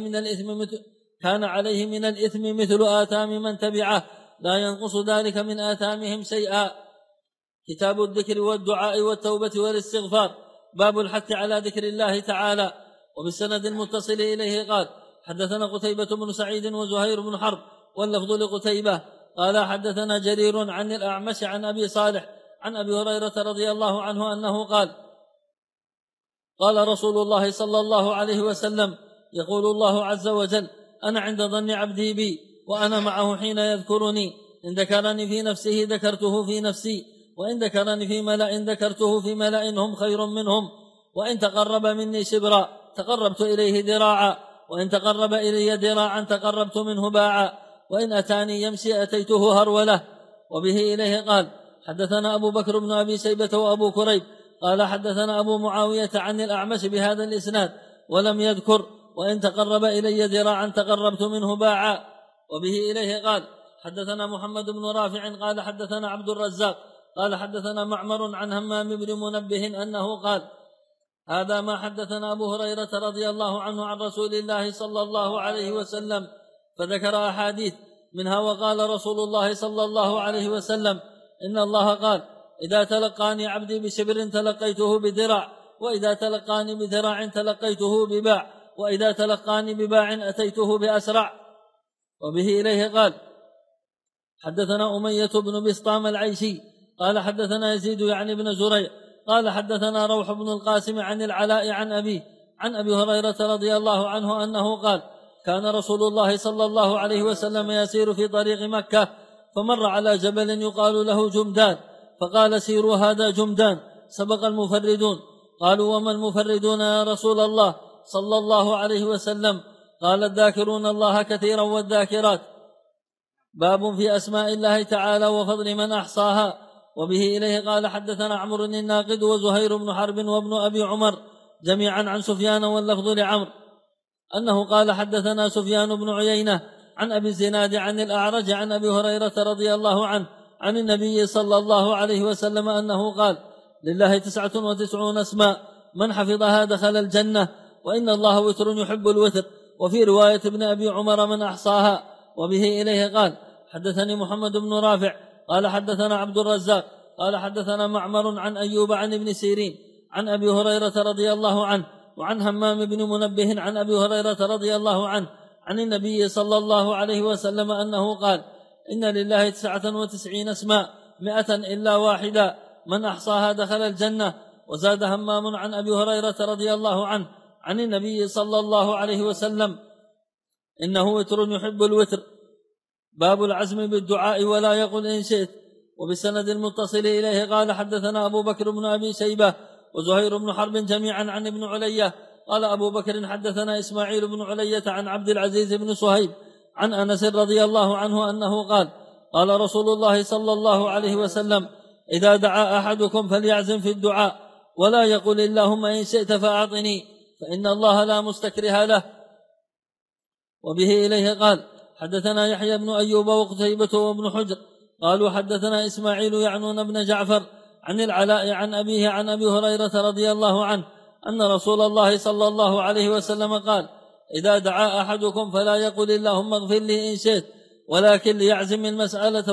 عليه من الإثم مثل آثام من تبعه لا ينقص ذلك من آثامهم شيئا. كتاب الذكر والدعاء والتوبة والاستغفار. باب الحث على ذكر الله تعالى. وبالسند المتصل إليه قال: حدثنا قتيبة بن سعيد وزهير بن حرب واللفظ لقتيبة قال: حدثنا جرير عن الأعمش عن أبي صالح عن أبي هريرة رضي الله عنه أنه قال: قال رسول الله صلى الله عليه وسلم: يقول الله عز وجل: أنا عند ظن عبدي بي وأنا معه حين يذكرني، إن ذكرني في نفسه ذكرته في نفسي، وإن ذكرني في ملأ ذكرته في ملأ هم خير منهم، وإن تقرب مني شبرا تقربت إليه ذراعا، وإن تقرب إلي ذراعا تقربت منه باعا، وإن أتاني يمشي أتيته هرولة. وبه إليه قال: حدثنا أبو بكر بن أبي شيبة وأبو كريب قال حدثنا أبو معاوية عن الأعمش بهذا الإسناد ولم يذكر وإن تقرب إلي ذراعا تقربت منه باعا. وبه إليه قال: حدثنا محمد بن رافع قال حدثنا عبد الرزاق قال حدثنا معمر عن همام بن منبه أنه قال: هذا ما حدثنا أبو هريرة رضي الله عنه عن رسول الله صلى الله عليه وسلم، فذكر أحاديث منها: وقال رسول الله صلى الله عليه وسلم: إن الله قال: إذا تلقاني عبدي بشبر تلقيته بذراع، وإذا تلقاني بذراع تلقيته بباع، وإذا تلقاني بباع أتيته بأسرع. وبه إليه قال: حدثنا أمية بن بسطام العيشي قال حدثنا يزيد يعني بن زريع قال حدثنا روح بن القاسم عن العلاء عن أبيه عن أبي هريرة رضي الله عنه أنه قال: كان رسول الله صلى الله عليه وسلم يسير في طريق مكة، فمر على جبل يقال له جمدان، فقال: سيروا هذا جمدان، سبق المفردون. قالوا: وما المفردون يا رسول الله صلى الله عليه وسلم؟ قال: الذاكرون الله كثيرا والذاكرات. باب في أسماء الله تعالى وفضل من أحصاها. وبه إليه قال: حدثنا عمرو الناقد وزهير بن حرب وابن أبي عمر جميعا عن سفيان واللفظ لعمرو أنه قال: حدثنا سفيان بن عيينة عن أبي الزناد عن الأعرج عن أبي هريرة رضي الله عنه عن النبي صلى الله عليه وسلم أنه قال: لله 99 اسماء من حفظها دخل الجنة، وإن الله وتر يحب الوتر. وفي رواية ابن أبي عمر: من أحصاها. وبه إليه قال: حدثني محمد بن رافع قال حدثنا عبد الرزاق قال حدثنا معمر عن أيوب عن ابن سيرين عن أبي هريرة رضي الله عنه وعن همام بن منبه عن أبي هريرة رضي الله عنه عن النبي صلى الله عليه وسلم أنه قال: إن لله 99 اسماء 100 إلا واحدا من أحصاها دخل الجنة. وزاد همام عن أبي هريرة رضي الله عنه عن النبي صلى الله عليه وسلم: إنه وتر يحب الوتر. باب العزم بالدعاء ولا يقل إن شئت. وبالسند المتصل إليه قال: حدثنا أبو بكر بن أبي شيبة وزهير بن حرب جميعا عن ابن علية قال أبو بكر: حدثنا إسماعيل بن علية عن عبد العزيز بن صهيب عن أنس رضي الله عنه أنه قال: قال رسول الله صلى الله عليه وسلم: إذا دعا أحدكم فليعزم في الدعاء ولا يقل اللهم إن شئت فأعطني، فإن الله لا مستكره له. وبه إليه قال: حدثنا يحيى بن أيوب وقتيبة وابن حجر قالوا حدثنا إسماعيل يعنون بن جعفر عن العلاء عن أبيه عن أبي هريرة رضي الله عنه أن رسول الله صلى الله عليه وسلم قال: إذا دعا أحدكم فلا يقل اللهم اغفر لي إن شئت، ولكن ليعزم المسألة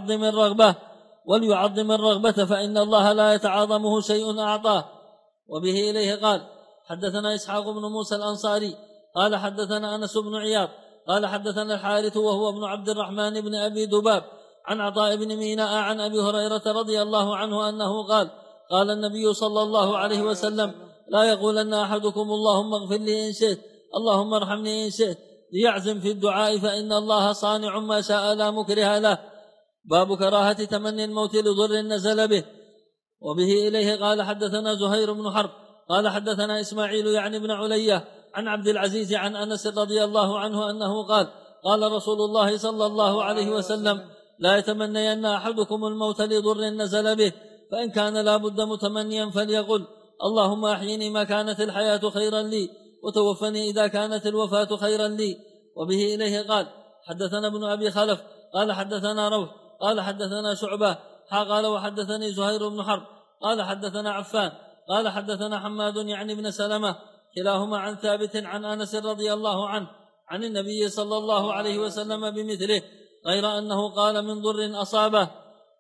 وليعظم الرغبة فإن الله لا يتعاظمه شيء أعطاه. وبه إليه قال: حدثنا إسحاق بن موسى الأنصاري قال حدثنا أنس بن عياض قال حدثنا الحارث وهو ابن عبد الرحمن بن أبي دباب عن عطاء بن ميناء عن أبي هريرة رضي الله عنه أنه قال: قال النبي صلى الله عليه وسلم: لا يقولن أحدكم اللهم اغفر لي إن شئت، اللهم ارحمني إن شئت، ليعزم في الدعاء فإن الله صانع ما شاء لا مكره له. باب كراهة تمني الموت لضر نزل به. وبه إليه قال: حدثنا زهير بن حرب قال حدثنا إسماعيل يعني بن علية عن عبد العزيز عن أنس رضي الله عنه أنه قال: قال رسول الله صلى الله عليه وسلم: لا يتمنين أحدكم الموت لضر نزل به، فإن كان لا بد متمنيا فليقل: اللهم أحيني ما كانت الحياة خيرا لي، وتوفني إذا كانت الوفاة خيرا لي. وبه إليه قال: حدثنا ابن أبي خلف قال حدثنا روح قال حدثنا شعبة قال وحدثني زهير بن حرب قال حدثنا عفان قال حدثنا حماد يعني بن سلمة كلاهما عن ثابت عن أنس رضي الله عنه عن النبي صلى الله عليه وسلم بمثله، غير أنه قال من ضر أصابه.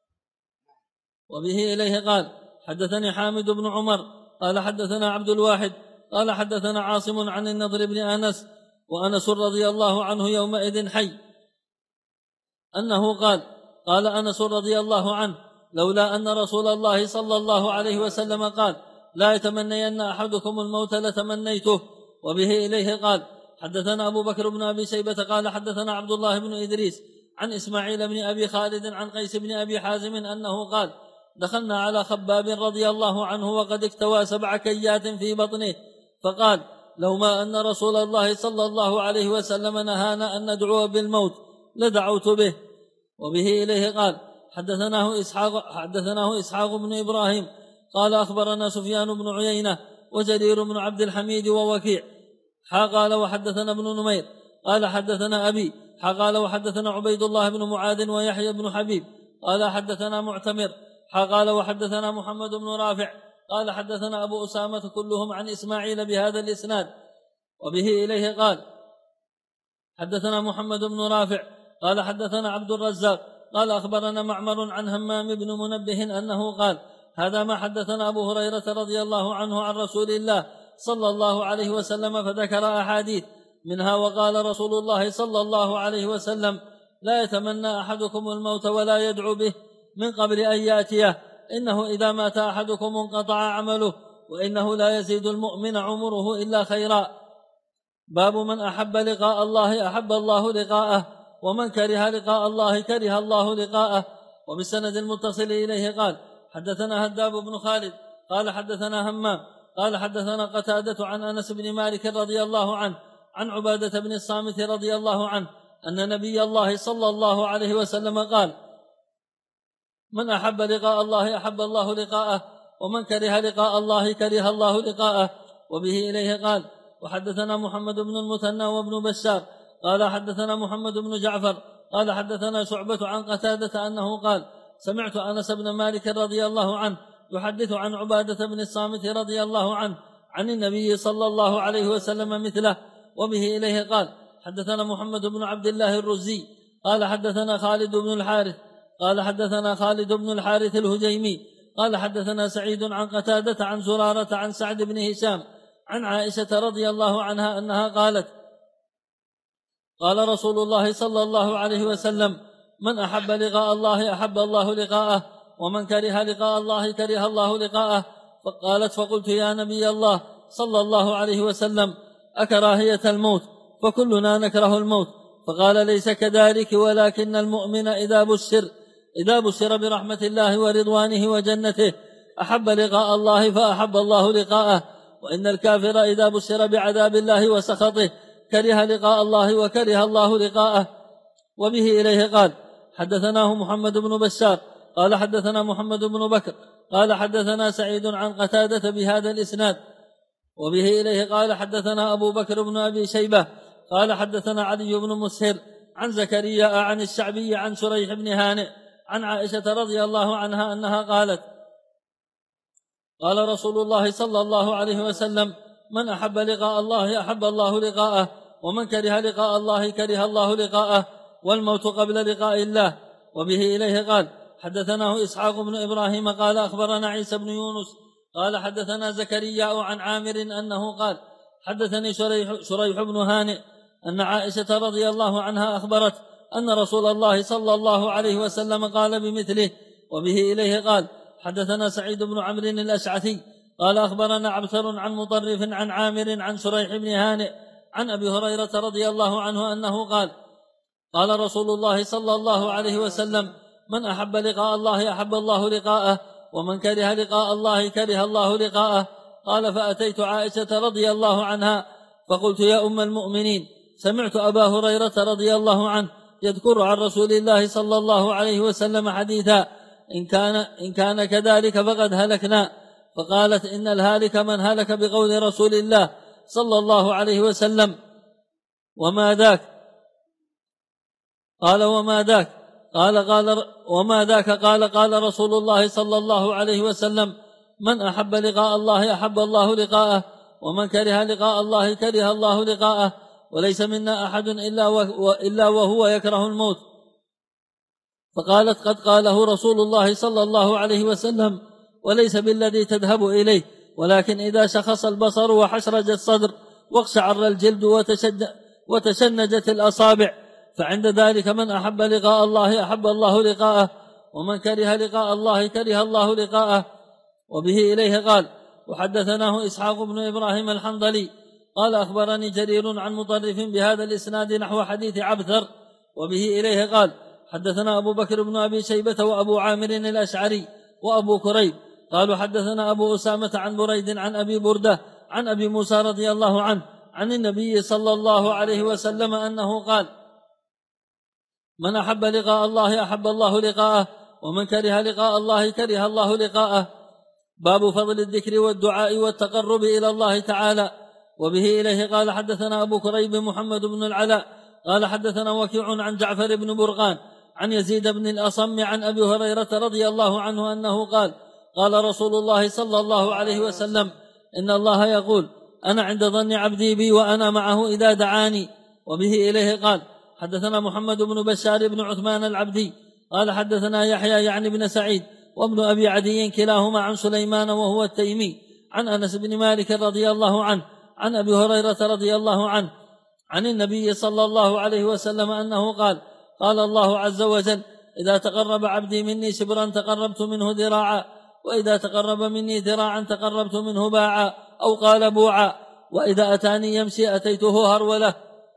وبه إليه قال: حدثني حامد بن عمر قال حدثنا عبد الواحد قال حدثنا عاصم عن النضر بن أنس وأنس رضي الله عنه يومئذ حي أنه قال أنس رضي الله عنه: لولا أن رسول الله صلى الله عليه وسلم قال: لا يتمنين أحدكم الموت لتمنيته. وبه إليه قال: حدثنا أبو بكر بن أبي شيبة قال حدثنا عبد الله بن إدريس عن إسماعيل بن أبي خالد عن قيس بن أبي حازم أنه قال: دخلنا على خباب رضي الله عنه وقد اكتوى 7 كيات في بطنه، فقال: لو ما أن رسول الله صلى الله عليه وسلم نهانا أن ندعو بالموت لدعوت به. وبه إليه قال: حدثناه إسحاق بن إبراهيم قال أخبرنا سفيان بن عيينة وجرير بن عبد الحميد ووكيع قال وحدثنا ابن نمير قال حدثنا أبي قال وحدثنا عبيد الله بن معاذ ويحيى بن حبيب قال حدثنا معتمر قال وحدثنا محمد بن رافع قال حدثنا أبو أسامة كلهم عن إسماعيل بهذا الإسناد. وبه إليه قال: حدثنا محمد بن رافع قال حدثنا عبد الرزاق قال أخبرنا معمر عن همام بن منبه أنه قال: هذا ما حدثنا أبو هريرة رضي الله عنه عن رسول الله صلى الله عليه وسلم، فذكر أحاديث منها: وقال رسول الله صلى الله عليه وسلم: لا يتمنى أحدكم الموت ولا يدعو به من قبل أن يأتيه، إنه إذا مات أحدكم انقطع عمله، وإنه لا يزيد المؤمن عمره إلا خيرا. باب من أحب لقاء الله أحب الله لقاءه، ومن كره لقاء الله كره الله لقاءه. وبالسند المتصل إليه قال: حدثنا هداب بن خالد قال حدثنا همام قال حدثنا قتادة عن أنس بن مالك رضي الله عنه عن عبادة بن الصامت رضي الله عنه أن نبي الله صلى الله عليه وسلم قال: من أحب لقاء الله أحب الله لقاءه، ومن كره لقاء الله كره الله لقاءه. وبه إليه قال: وحدثنا محمد بن المثنى وابن بشار قال حدثنا محمد بن جعفر قال حدثنا شعبة عن قتادة أنه قال: سمعت أنس بن مالك رضي الله عنه يحدث عن عبادة بن الصامت رضي الله عنه عن النبي صلى الله عليه وسلم مثله. وبه إليه قال: حدثنا محمد بن عبد الله الرزي قال حدثنا خالد بن الحارث قال حدثنا خالد بن الحارث الهجيمي قال حدثنا سعيد عن قتادة عن زرارة عن سعد بن هشام عن عائشة رضي الله عنها أنها قالت: قال رسول الله صلى الله عليه وسلم: من أحب لقاء الله أحب الله لقاءه، ومن كره لقاء الله كره الله لقاءه. فقالت: فقلت: يا نبي الله صلى الله عليه وسلم: أكراهية الموت؟ فكلنا نكره الموت. فقال: ليس كذلك، ولكن المؤمن إذا بشر برحمة الله ورضوانه وجنته أحب لقاء الله فأحب الله لقاءه، وإن الكافر إذا بشر بعذاب الله وسخطه كره لقاء الله وكره الله لقاءه. وبه إليه قال حدثناه محمد بن بشار قال حدثنا محمد بن بكر قال حدثنا سعيد عن قتادة بهذا الإسناد. وبه إليه قال حدثنا أبو بكر بن أبي شيبة قال حدثنا علي بن مسهر عن زكريا عن الشعبي عن شريح بن هانئ عن عائشة رضي الله عنها أنها قالت قال رسول الله صلى الله عليه وسلم من أحب لقاء الله أحب الله لقاءه ومن كره لقاء الله كره الله لقاءه والموت قبل لقاء الله. وبه إليه قال حدثناه إسحاق بن إبراهيم قال أخبرنا عيسى بن يونس قال حدثنا زكريا عن عامر أنه قال حدثني شريح بن هانئ أن عائشة رضي الله عنها أخبرت أن رسول الله صلى الله عليه وسلم قال بمثله. وبه إليه قال حدثنا سعيد بن عمرو الأشعثي قال أخبرنا عبثر عن مطرف عن عامر عن شريح بن هانئ عن أبي هريرة رضي الله عنه أنه قال قال رسول الله صلى الله عليه وسلم من أحب لقاء الله أحب الله لقاءه ومن كره لقاء الله كره الله لقاءه. قال فأتيت عائشة رضي الله عنها فقلت يا أم المؤمنين سمعت أبا هريرة رضي الله عنه يذكر عن رسول الله صلى الله عليه وسلم حديثا إن كان كذلك فقد هلكنا. فقالت إن الهالك من هلك بقول رسول الله صلى الله عليه وسلم وما ذاك؟ قال وما ذاك؟ وما ذاك؟ قال رسول الله صلى الله عليه وسلم من أحب لقاء الله أحب الله لقاءه ومن كره لقاء الله كره الله لقاءه وليس منا أحد إلا وهو يكره الموت. فقالت قد قاله رسول الله صلى الله عليه وسلم وليس بالذي تذهب إليه ولكن إذا شخص البصر وحشرج الصدر واقشعر الجلد وتشنجت الأصابع فعند ذلك من أحب لقاء الله أحب الله لقاءه ومن كره لقاء الله كره الله لقاءه. وبه إليه قال وحدثناه إسحاق بن إبراهيم الحنظلي قال أخبرني جرير عن مطرف بهذا الإسناد نحو حديث عبثر. وبه إليه قال حدثنا أبو بكر بن أبي شيبة وأبو عامر الأشعري وأبو كريب قالوا حدثنا أبو أسامة عن بريد عن أبي بردة عن أبي موسى رضي الله عنه عن النبي صلى الله عليه وسلم أنه قال من أحب لقاء الله أحب الله لقاءه ومن كره لقاء الله كره الله لقاءه. باب فضل الذكر والدعاء والتقرب إلى الله تعالى. وبه إليه قال حدثنا أبو كريب محمد بن العلاء قال حدثنا وكيع عن جعفر بن برقان عن يزيد بن الأصم عن أبي هريرة رضي الله عنه أنه قال قال رسول الله صلى الله عليه وسلم إن الله يقول أنا عند ظن عبدي بي وأنا معه إذا دعاني. وبه إليه قال حدثنا محمد بن بشار بن عثمان العبدي قال حدثنا يحيى يعني بن سعيد وابن أبي عدي كلاهما عن سليمان وهو التيمي عن أنس بن مالك رضي الله عنه عن أبي هريرة رضي الله عنه عن النبي صلى الله عليه وسلم أنه قال قال الله عز وجل إذا تقرب عبدي مني شبرا تقربت منه ذراعا وإذا تقرب مني ذراعا تقربت منه باعا أو قال بوعا وإذا أتاني يمشي أتيته هرولة.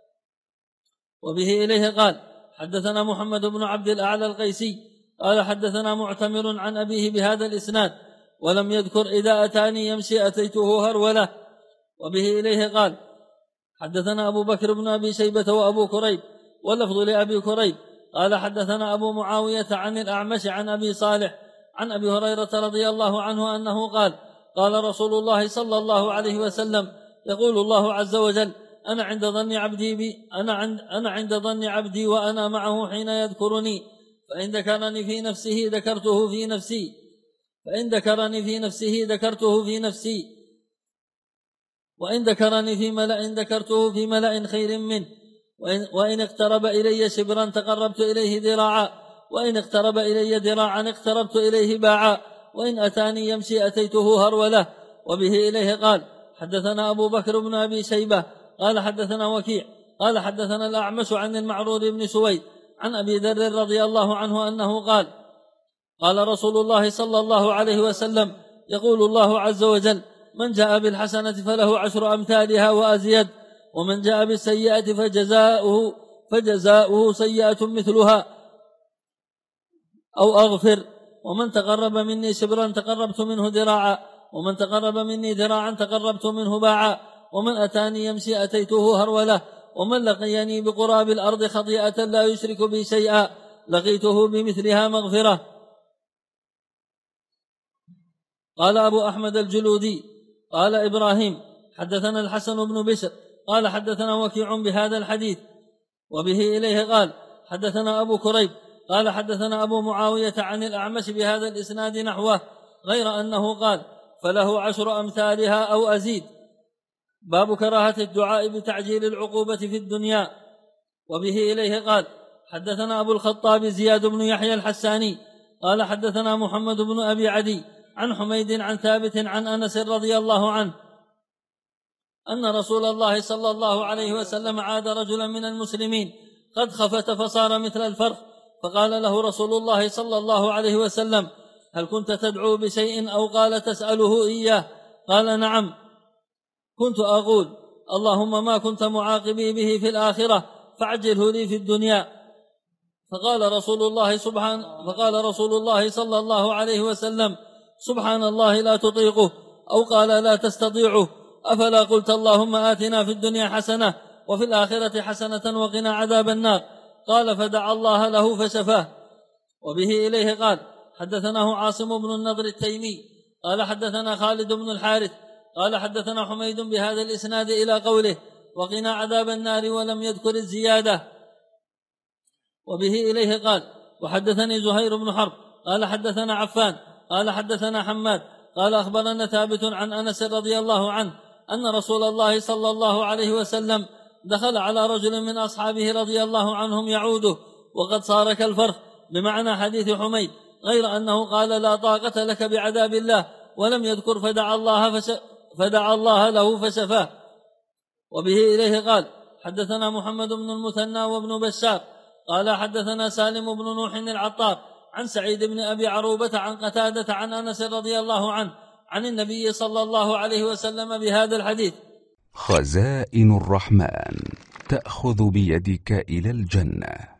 وبه إليه قال حدثنا محمد بن عبد الأعلى القيسي قال حدثنا معتمر عن أبيه بهذا الإسناد ولم يذكر إذا أتاني يمشي أتيته هرولة. وبه إليه قال حدثنا أبو بكر بن أبي شيبة وأبو كريب واللفظ لأبي كريب قال حدثنا أبو معاوية عن الأعمش عن أبي صالح عن أبي هريرة رضي الله عنه أنه قال قال رسول الله صلى الله عليه وسلم يقول الله عز وجل أنا عند ظن عبدي بي أنا عند ظن عبدي وأنا معه حين يذكرني فإن ذكرني في نفسه ذكرته في نفسي فإن ذكرني في نفسه ذكرته في نفسي وإن ذكرني في ملأ ذكرته في ملأ خير منه وإن اقترب إلي شبرا تقربت إليه ذراعا وإن اقترب إلي ذراعا اقتربت إليه باعا وإن أتاني يمشي أتيته هرولة. وبه إليه قال حدثنا أبو بكر بن أبي شيبة قال حدثنا وكيع قال حدثنا الأعمش عن المعرور بن سويد عن أبي ذر رضي الله عنه أنه قال قال رسول الله صلى الله عليه وسلم يقول الله عز وجل من جاء بالحسنة فله 10 أمثالها وأزيد ومن جاء بالسيئة فجزاؤه سيئة مثلها أو أغفر ومن تقرب مني شبرا تقربت منه ذراعا ومن تقرب مني ذراعا تقربت منه باعا ومن أتاني يمشي أتيته هرولة. ومن لقيني بقراب الأرض خطيئة لا يشرك بي شيئا لقيته بمثلها مغفرة. قال أبو أحمد الجلودي قال إبراهيم حدثنا الحسن بن بشر قال حدثنا وكيع بهذا الحديث وبه إليه قال حدثنا أبو كريب قال حدثنا أبو معاوية عن الأعمش بهذا الإسناد نحوه غير أنه قال فله 10 أمثالها أو أزيد. باب كراهة الدعاء بتعجيل العقوبة في الدنيا. وبه إليه قال حدثنا أبو الخطاب زياد بن يحيى الحساني قال حدثنا محمد بن أبي عدي عن حميد عن ثابت عن أنس رضي الله عنه أن رسول الله صلى الله عليه وسلم عاد رجلا من المسلمين قد خفت فصار مثل الفرخ، فقال له رسول الله صلى الله عليه وسلم هل كنت تدعو بشيء أو قال تسأله إياه؟ قال نعم، كنت أقول اللهم ما كنت معاقبي به في الآخرة فعجله لي في الدنيا. فقال رسول الله صلى الله عليه وسلم سبحان الله لا تطيقه، أو قال لا تستطيعه، أفلا قلت اللهم آتنا في الدنيا حسنة وفي الآخرة حسنة وقنا عذاب النار؟ قال فدعا الله له فشفاه. وبه إليه قال حدثناه عاصم بن النضر التيمي قال حدثنا خالد بن الحارث قال حدثنا حميد بهذا الإسناد إلى قوله وقنا عذاب النار ولم يذكر الزيادة. وبه إليه قال وحدثني زهير بن حرب قال حدثنا عفان قال حدثنا حماد قال أخبرنا ثابت عن أنس رضي الله عنه أن رسول الله صلى الله عليه وسلم دخل على رجل من أصحابه رضي الله عنهم يعوده وقد صار كالفرخ بمعنى حديث حميد، غير أنه قال لا طاقة لك بعذاب الله ولم يذكر فدعا الله له فشفاه. وبه إليه قال حدثنا محمد بن المثنى وابن بشار قال حدثنا سالم بن نوح العطار عن سعيد بن أبي عروبة عن قتادة عن أنس رضي الله عنه عن النبي صلى الله عليه وسلم بهذا الحديث. خزائن الرحمن تأخذ بيدك إلى الجنة.